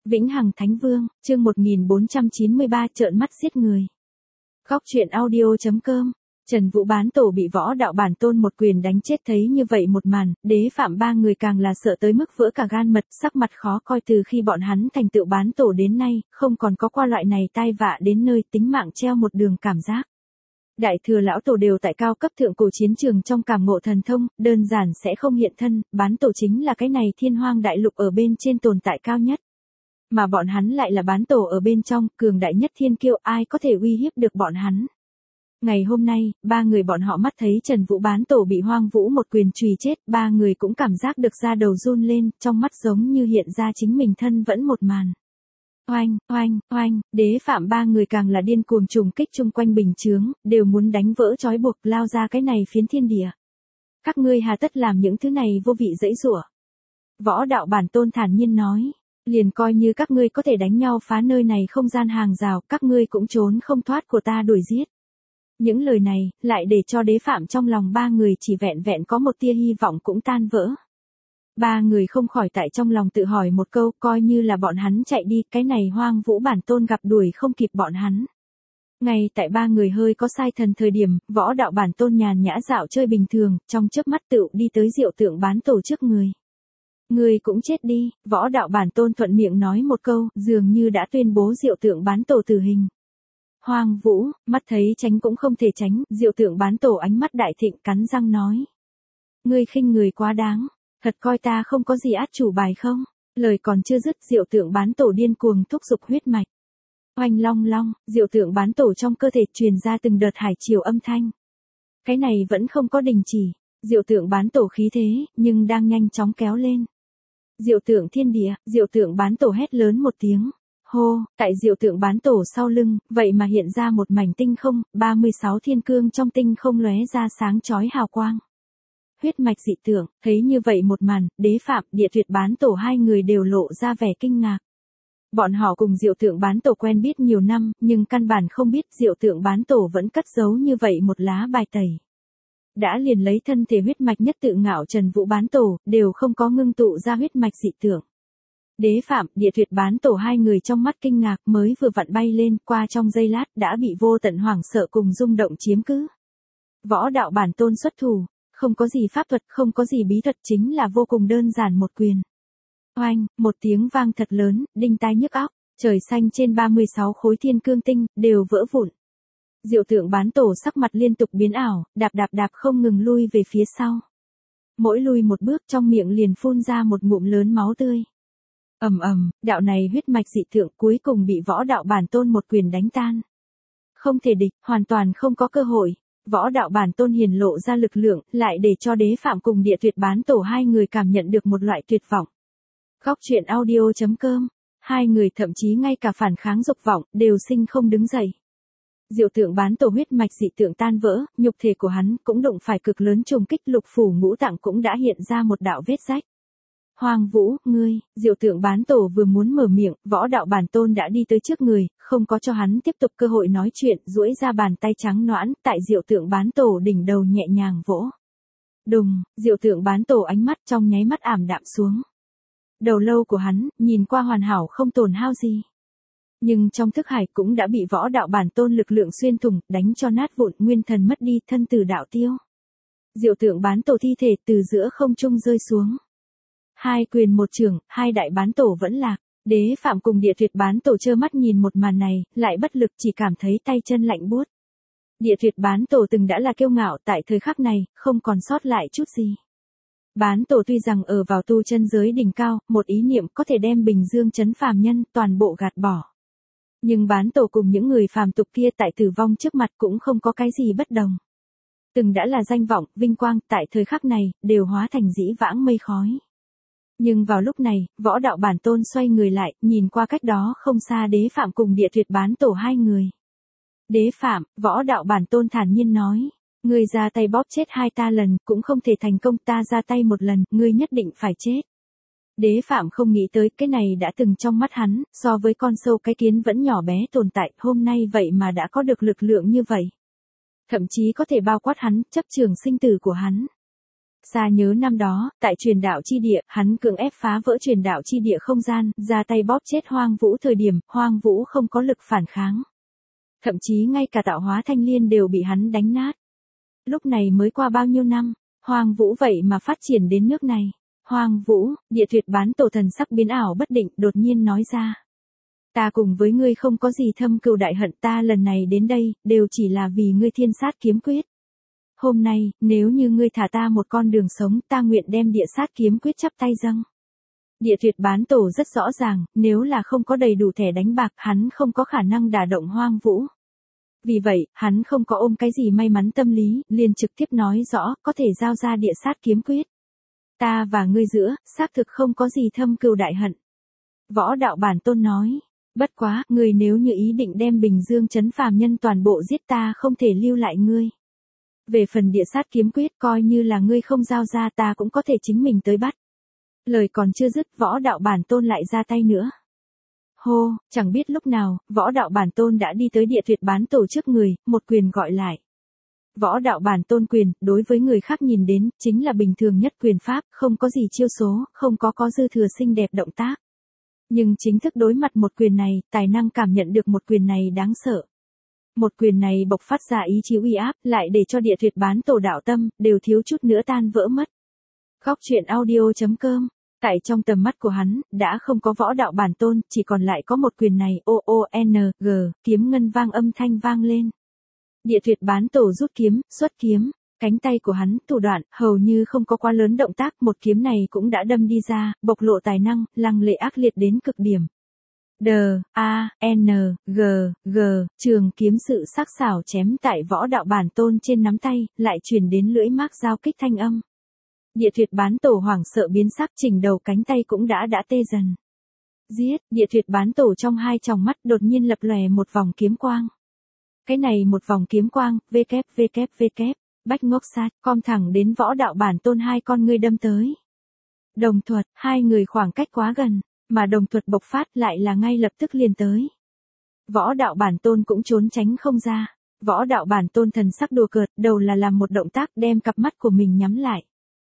Vĩnh Hằng Thánh Vương, chương 1493 trợn mắt giết người. Góc truyện audio.com. Trần Vũ Bán Tổ bị Võ Đạo Bản Tôn một quyền đánh chết, thấy như vậy một màn, Đế Phạm ba người càng là sợ tới mức vỡ cả gan mật, sắc mặt khó coi. Từ khi bọn hắn thành tựu bán tổ đến nay, không còn có qua loại này tai vạ đến nơi tính mạng treo một đường cảm giác. Đại thừa lão tổ đều tại cao cấp thượng cổ chiến trường trong cảm ngộ thần thông, đơn giản sẽ không hiện thân, bán tổ chính là cái này thiên hoang đại lục ở bên trên tồn tại cao nhất. Mà bọn hắn lại là bán tổ ở bên trong, cường đại nhất thiên kiêu, ai có thể uy hiếp được bọn hắn. Ngày hôm nay, ba người bọn họ mắt thấy Trần Vũ Bán Tổ bị Hoang Vũ một quyền chùy chết, ba người cũng cảm giác được da đầu run lên, trong mắt giống như hiện ra chính mình thân vẫn một màn. Oanh, oanh, oanh, Đế Phạm ba người càng là điên cuồng trùng kích chung quanh bình chướng, đều muốn đánh vỡ trói buộc, lao ra cái này phiến thiên địa. Các ngươi hà tất làm những thứ này vô vị dãy giụa. Võ Đạo Bản Tôn thản nhiên nói, liền coi như các ngươi có thể đánh nhau phá nơi này không gian hàng rào, các ngươi cũng trốn không thoát của ta đuổi giết. Những lời này, lại để cho Đế Phạm trong lòng ba người chỉ vẹn vẹn có một tia hy vọng cũng tan vỡ. Ba người không khỏi tại trong lòng tự hỏi một câu, coi như là bọn hắn chạy đi, cái này Hoang Vũ Bản Tôn gặp đuổi không kịp bọn hắn. Ngay tại ba người hơi có sai thần thời điểm, Võ Đạo Bản Tôn nhàn nhã dạo chơi bình thường, trong chớp mắt tựu đi tới Diệu Tượng Bán Tổ trước người. Ngươi cũng chết đi, Võ Đạo Bản Tôn thuận miệng nói một câu, dường như đã tuyên bố Diệu Tượng Bán Tổ tử hình. Hoang Vũ, mắt thấy tránh cũng không thể tránh, Diệu Tượng Bán Tổ ánh mắt đại thịnh cắn răng nói. Ngươi khinh người quá đáng, thật coi ta không có gì át chủ bài không? Lời còn chưa dứt, Diệu Tượng Bán Tổ điên cuồng thúc giục huyết mạch. Oanh long long, Diệu Tượng Bán Tổ trong cơ thể truyền ra từng đợt hải triều âm thanh. Cái này vẫn không có đình chỉ, Diệu Tượng Bán Tổ khí thế, nhưng đang nhanh chóng kéo lên. Diệu Tượng Thiên Địa, Diệu Tượng Bán Tổ hét lớn một tiếng. Hô, tại Diệu Tượng Bán Tổ sau lưng, vậy mà hiện ra một mảnh tinh không, 36 thiên cương trong tinh không lóe ra sáng chói hào quang. Huyết mạch dị tượng, thấy như vậy một màn, Đế Phạm, Địa Tuyệt Bán Tổ hai người đều lộ ra vẻ kinh ngạc. Bọn họ cùng Diệu Tượng Bán Tổ quen biết nhiều năm, nhưng căn bản không biết Diệu Tượng Bán Tổ vẫn cất giấu như vậy một lá bài tẩy. Đã liền lấy thân thể huyết mạch nhất tự ngạo Trần Vũ Bán Tổ, đều không có ngưng tụ ra huyết mạch dị tượng. Đế Phạm, Địa Tuyệt Bán Tổ hai người trong mắt kinh ngạc mới vừa vặn bay lên, qua trong giây lát đã bị vô tận hoảng sợ cùng rung động chiếm cứ. Võ Đạo Bản Tôn xuất thủ, không có gì pháp thuật, không có gì bí thuật, chính là vô cùng đơn giản một quyền. Oanh, một tiếng vang thật lớn, đinh tai nhức óc, trời xanh trên 36 khối thiên cương tinh, đều vỡ vụn. Diệu Tượng Bán Tổ sắc mặt liên tục biến ảo, đạp không ngừng lui về phía sau. Mỗi lui một bước trong miệng liền phun ra một ngụm lớn máu tươi. Đạo này huyết mạch dị tượng cuối cùng bị Võ Đạo Bản Tôn một quyền đánh tan. Không thể địch, hoàn toàn không có cơ hội. Võ Đạo Bản Tôn hiển lộ ra lực lượng, lại để cho Đế Phạm cùng Địa Tuyệt Bán Tổ hai người cảm nhận được một loại tuyệt vọng. Góc truyện audio.com. Hai người thậm chí ngay cả phản kháng dục vọng, đều sinh không đứng dậy. Diệu Tượng Bán Tổ huyết mạch dị tượng tan vỡ, nhục thể của hắn cũng đụng phải cực lớn trùng kích, lục phủ ngũ tạng cũng đã hiện ra một đạo vết rách. Hoang Vũ, ngươi, Diệu Tượng Bán Tổ vừa muốn mở miệng, Võ Đạo Bản Tôn đã đi tới trước người, không có cho hắn tiếp tục cơ hội nói chuyện, duỗi ra bàn tay trắng nõn, tại Diệu Tượng Bán Tổ đỉnh đầu nhẹ nhàng vỗ. Đùng, Diệu Tượng Bán Tổ ánh mắt trong nháy mắt ảm đạm xuống. Đầu lâu của hắn, nhìn qua hoàn hảo không tổn hao gì. Nhưng trong thức hải cũng đã bị Võ Đạo Bản Tôn lực lượng xuyên thủng, đánh cho nát vụn, nguyên thần mất đi, thân tử đạo tiêu. Diệu Tượng Bán Tổ thi thể từ giữa không trung rơi xuống. Hai quyền một chưởng, hai đại bán tổ vẫn lạc. Đế Phạm cùng Địa Tuyệt Bán Tổ trơ mắt nhìn một màn này, lại bất lực, chỉ cảm thấy tay chân lạnh buốt. Địa Tuyệt Bán Tổ từng đã là kiêu ngạo, tại thời khắc này, không còn sót lại chút gì. Bán Tổ tuy rằng ở vào tu chân giới đỉnh cao, một ý niệm có thể đem bình dương trấn phàm nhân toàn bộ gạt bỏ. Nhưng Bán Tổ cùng những người phàm tục kia tại tử vong trước mặt cũng không có cái gì bất đồng. Từng đã là danh vọng, vinh quang, tại thời khắc này, đều hóa thành dĩ vãng mây khói. Nhưng vào lúc này, Võ Đạo Bản Tôn xoay người lại, nhìn qua cách đó không xa Đế Phạm cùng Địa Tuyệt Bán Tổ hai người. Đế Phạm, Võ Đạo Bản Tôn thản nhiên nói, ngươi ra tay bóp chết hai ta lần, cũng không thể thành công, ta ra tay một lần, ngươi nhất định phải chết. Đế Phạm không nghĩ tới cái này đã từng trong mắt hắn, so với con sâu cái kiến vẫn nhỏ bé tồn tại, hôm nay vậy mà đã có được lực lượng như vậy. Thậm chí có thể bao quát hắn, chấp trường sinh tử của hắn. Xa nhớ năm đó, tại truyền đạo chi địa, hắn cưỡng ép phá vỡ truyền đạo chi địa không gian, ra tay bóp chết Hoang Vũ thời điểm, Hoang Vũ không có lực phản kháng. Thậm chí ngay cả tạo hóa thanh liên đều bị hắn đánh nát. Lúc này mới qua bao nhiêu năm, Hoang Vũ vậy mà phát triển đến nước này. Hoang Vũ, Địa Tuyệt bán tổ thần sắc biến ảo bất định, đột nhiên nói ra. Ta cùng với ngươi không có gì thâm cừu đại hận, ta lần này đến đây, đều chỉ là vì ngươi thiên sát kiếm quyết. Hôm nay, nếu như ngươi thả ta một con đường sống, ta nguyện đem địa sát kiếm quyết chắp tay dâng. Địa Tuyệt bán tổ rất rõ ràng, nếu là không có đầy đủ thẻ đánh bạc, hắn không có khả năng đả động Hoang Vũ. Vì vậy, hắn không có ôm cái gì may mắn tâm lý, liền trực tiếp nói rõ, có thể giao ra địa sát kiếm quyết. Ta và ngươi giữa, xác thực không có gì thâm cừu đại hận. Võ đạo bản tôn nói, bất quá, ngươi nếu như ý định đem Bình Dương trấn phàm nhân toàn bộ giết ta không thể lưu lại ngươi. Về phần địa sát kiếm quyết coi như là ngươi không giao ra ta cũng có thể chính mình tới bắt. Lời còn chưa dứt võ đạo bản tôn lại ra tay nữa. Hô, chẳng biết lúc nào, võ đạo bản tôn đã đi tới Địa Tuyệt bán tổ trước người, một quyền gọi lại. Võ đạo bản tôn quyền, đối với người khác nhìn đến, chính là bình thường nhất quyền pháp, không có gì chiêu số, không có dư thừa xinh đẹp động tác. Nhưng chính thức đối mặt một quyền này, tài năng cảm nhận được một quyền này đáng sợ. Một quyền này bộc phát ra ý chí uy áp, lại để cho Địa Tuyệt bán tổ đạo tâm, đều thiếu chút nữa tan vỡ mất. Góc truyện audio.com. Tại trong tầm mắt của hắn, đã không có võ đạo bản tôn, chỉ còn lại có một quyền này, O-O-N-G, kiếm ngân vang âm thanh vang lên. Địa Tuyệt bán tổ rút kiếm, xuất kiếm, cánh tay của hắn, thủ đoạn, hầu như không có quá lớn động tác, một kiếm này cũng đã đâm đi ra, bộc lộ tài năng, lăng lệ ác liệt đến cực điểm. D-A-N-G, trường kiếm sự sắc sảo chém tại võ đạo bản tôn trên nắm tay, lại truyền đến lưỡi mác giao kích thanh âm. Địa Tuyệt bán tổ hoảng sợ biến sắc, chỉnh đầu cánh tay cũng đã tê dần. Giết, Địa Tuyệt bán tổ trong hai tròng mắt đột nhiên lập lòe một vòng kiếm quang. Cái này một vòng kiếm quang, bách ngốc sát, com thẳng đến võ đạo bản tôn hai con ngươi đâm tới. Đồng thuật, hai người khoảng cách quá gần, mà đồng thuật bộc phát lại là ngay lập tức liền tới. Võ đạo bản tôn cũng trốn tránh không ra. Võ đạo bản tôn thần sắc đùa cợt, đầu là làm một động tác đem cặp mắt của mình nhắm lại.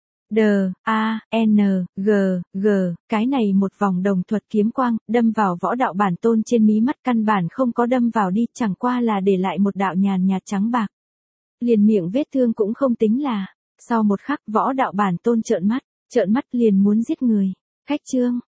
D-A-N-G, cái này một vòng đồng thuật kiếm quang, đâm vào võ đạo bản tôn trên mí mắt, căn bản không có đâm vào đi, chẳng qua là để lại một đạo nhàn nhạt trắng bạc. Liền miệng vết thương cũng không tính là. Sau một khắc võ đạo bản tôn trợn mắt liền muốn giết người. Khách chương,